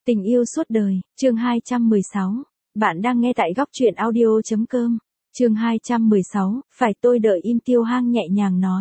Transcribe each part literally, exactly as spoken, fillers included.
Tình yêu suốt đời, chương hai trăm mười sáu. Bạn đang nghe tại góc truyện audio chấm com. Chương hai trăm mười sáu, phải tôi đợi im Tiêu Hang nhẹ nhàng nói.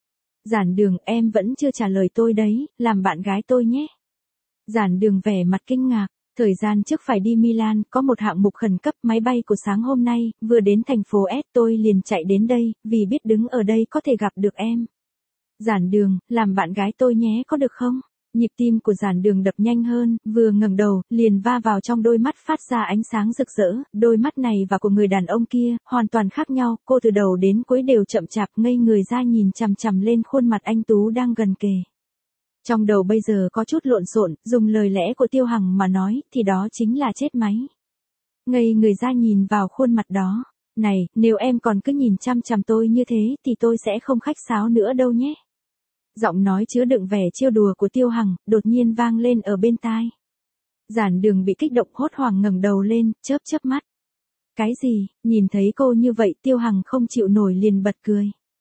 Giản Đường, em vẫn chưa trả lời tôi đấy, làm bạn gái tôi nhé. Giản Đường vẻ mặt kinh ngạc, thời gian trước phải đi Milan, có một hạng mục khẩn cấp, máy bay của sáng hôm nay, vừa đến thành phố S tôi liền chạy đến đây, vì biết đứng ở đây có thể gặp được em. Giản Đường, làm bạn gái tôi nhé có được không? Nhịp tim của Giản Đường đập nhanh hơn, vừa ngẩng đầu, liền va vào trong đôi mắt phát ra ánh sáng rực rỡ, đôi mắt này và của người đàn ông kia, hoàn toàn khác nhau, cô từ đầu đến cuối đều chậm chạp ngây người ra nhìn chằm chằm lên khuôn mặt anh Tú đang gần kề. Trong đầu bây giờ có chút lộn xộn, dùng lời lẽ của Tiêu Hằng mà nói, thì đó chính là chết máy. Ngây người ra nhìn vào khuôn mặt đó, này, nếu em còn cứ nhìn chằm chằm tôi như thế, thì tôi sẽ không khách sáo nữa đâu nhé. Giọng nói chứa đựng vẻ trêu đùa của Tiêu Hằng, đột nhiên vang lên ở bên tai. Giản Đường bị kích động hốt hoảng ngẩng đầu lên, chớp chớp mắt. Cái gì, nhìn thấy cô như vậy Tiêu Hằng không chịu nổi liền bật cười.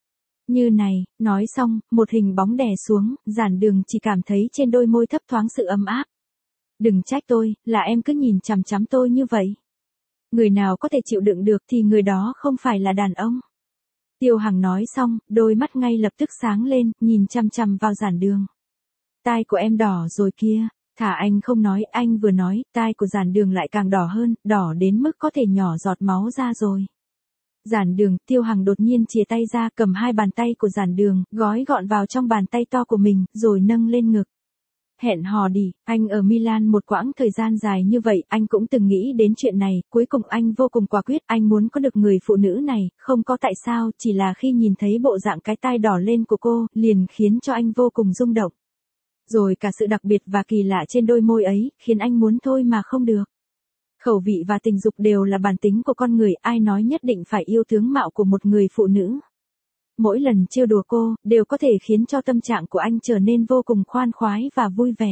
Như này, nói xong, một hình bóng đè xuống, Giản Đường chỉ cảm thấy trên đôi môi thấp thoáng sự ấm áp. Đừng trách tôi, là em cứ nhìn chằm chằm tôi như vậy. Người nào có thể chịu đựng được thì người đó không phải là đàn ông. Tiêu Hằng nói xong, đôi mắt ngay lập tức sáng lên, nhìn chằm chằm vào Giản Đường. Tai của em đỏ rồi kia, thả anh không nói, anh vừa nói, tai của Giản Đường lại càng đỏ hơn, đỏ đến mức có thể nhỏ giọt máu ra rồi. Giản Đường, Tiêu Hằng đột nhiên chìa tay ra, cầm hai bàn tay của Giản Đường, gói gọn vào trong bàn tay to của mình, rồi nâng lên ngực. Hẹn hò đi, anh ở Milan một quãng thời gian dài như vậy, anh cũng từng nghĩ đến chuyện này, cuối cùng anh vô cùng quả quyết, anh muốn có được người phụ nữ này, không có tại sao, chỉ là khi nhìn thấy bộ dạng cái tai đỏ lên của cô, liền khiến cho anh vô cùng rung động. Rồi cả sự đặc biệt và kỳ lạ trên đôi môi ấy, khiến anh muốn thôi mà không được. Khẩu vị và tình dục đều là bản tính của con người, ai nói nhất định phải yêu tướng mạo của một người phụ nữ. Mỗi lần trêu đùa cô, đều có thể khiến cho tâm trạng của anh trở nên vô cùng khoan khoái và vui vẻ.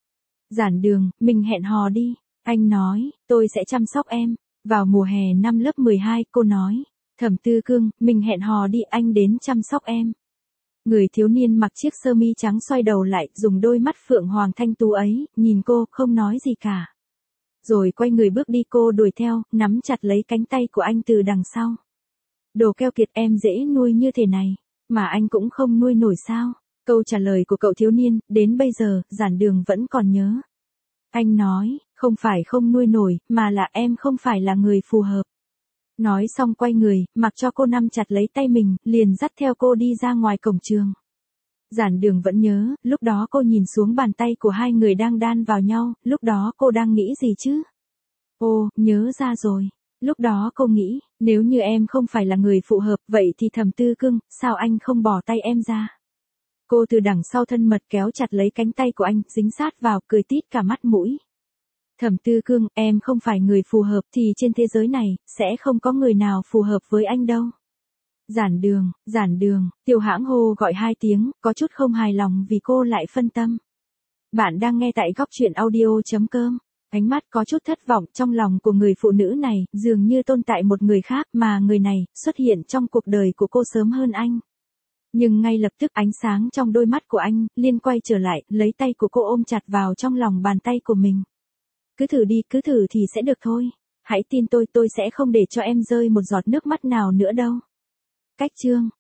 Giản Đường, mình hẹn hò đi. Anh nói, tôi sẽ chăm sóc em. Vào mùa hè năm lớp mười hai, cô nói. Thẩm Tư Cương, mình hẹn hò đi, anh đến chăm sóc em. Người thiếu niên mặc chiếc sơ mi trắng xoay đầu lại, dùng đôi mắt phượng hoàng thanh tú ấy, nhìn cô, không nói gì cả. Rồi quay người bước đi, cô đuổi theo, nắm chặt lấy cánh tay của anh từ đằng sau. Đồ keo kiệt, em dễ nuôi như thế này, mà anh cũng không nuôi nổi sao? Câu trả lời của cậu thiếu niên, đến bây giờ, Giản Đường vẫn còn nhớ. Anh nói, không phải không nuôi nổi, mà là em không phải là người phù hợp. Nói xong quay người, mặc cho cô nắm chặt lấy tay mình, liền dắt theo cô đi ra ngoài cổng trường. Giản Đường vẫn nhớ, lúc đó cô nhìn xuống bàn tay của hai người đang đan vào nhau, lúc đó cô đang nghĩ gì chứ? Ô, nhớ ra rồi. Lúc đó cô nghĩ, nếu như em không phải là người phù hợp, vậy thì Thẩm Tư Cương, sao anh không bỏ tay em ra? Cô từ đằng sau thân mật kéo chặt lấy cánh tay của anh, dính sát vào, cười tít cả mắt mũi. Thẩm Tư Cương, em không phải người phù hợp thì trên thế giới này, sẽ không có người nào phù hợp với anh đâu. Giản Đường, Giản Đường, Tiêu Hãng hô gọi hai tiếng, có chút không hài lòng vì cô lại phân tâm. Bạn đang nghe tại góc truyện audio chấm com. Ánh mắt có chút thất vọng, trong lòng của người phụ nữ này, dường như tồn tại một người khác, mà người này, xuất hiện trong cuộc đời của cô sớm hơn anh. Nhưng ngay lập tức ánh sáng trong đôi mắt của anh, liên quay trở lại, lấy tay của cô ôm chặt vào trong lòng bàn tay của mình. Cứ thử đi, cứ thử thì sẽ được thôi. Hãy tin tôi, tôi sẽ không để cho em rơi một giọt nước mắt nào nữa đâu. Cách chương.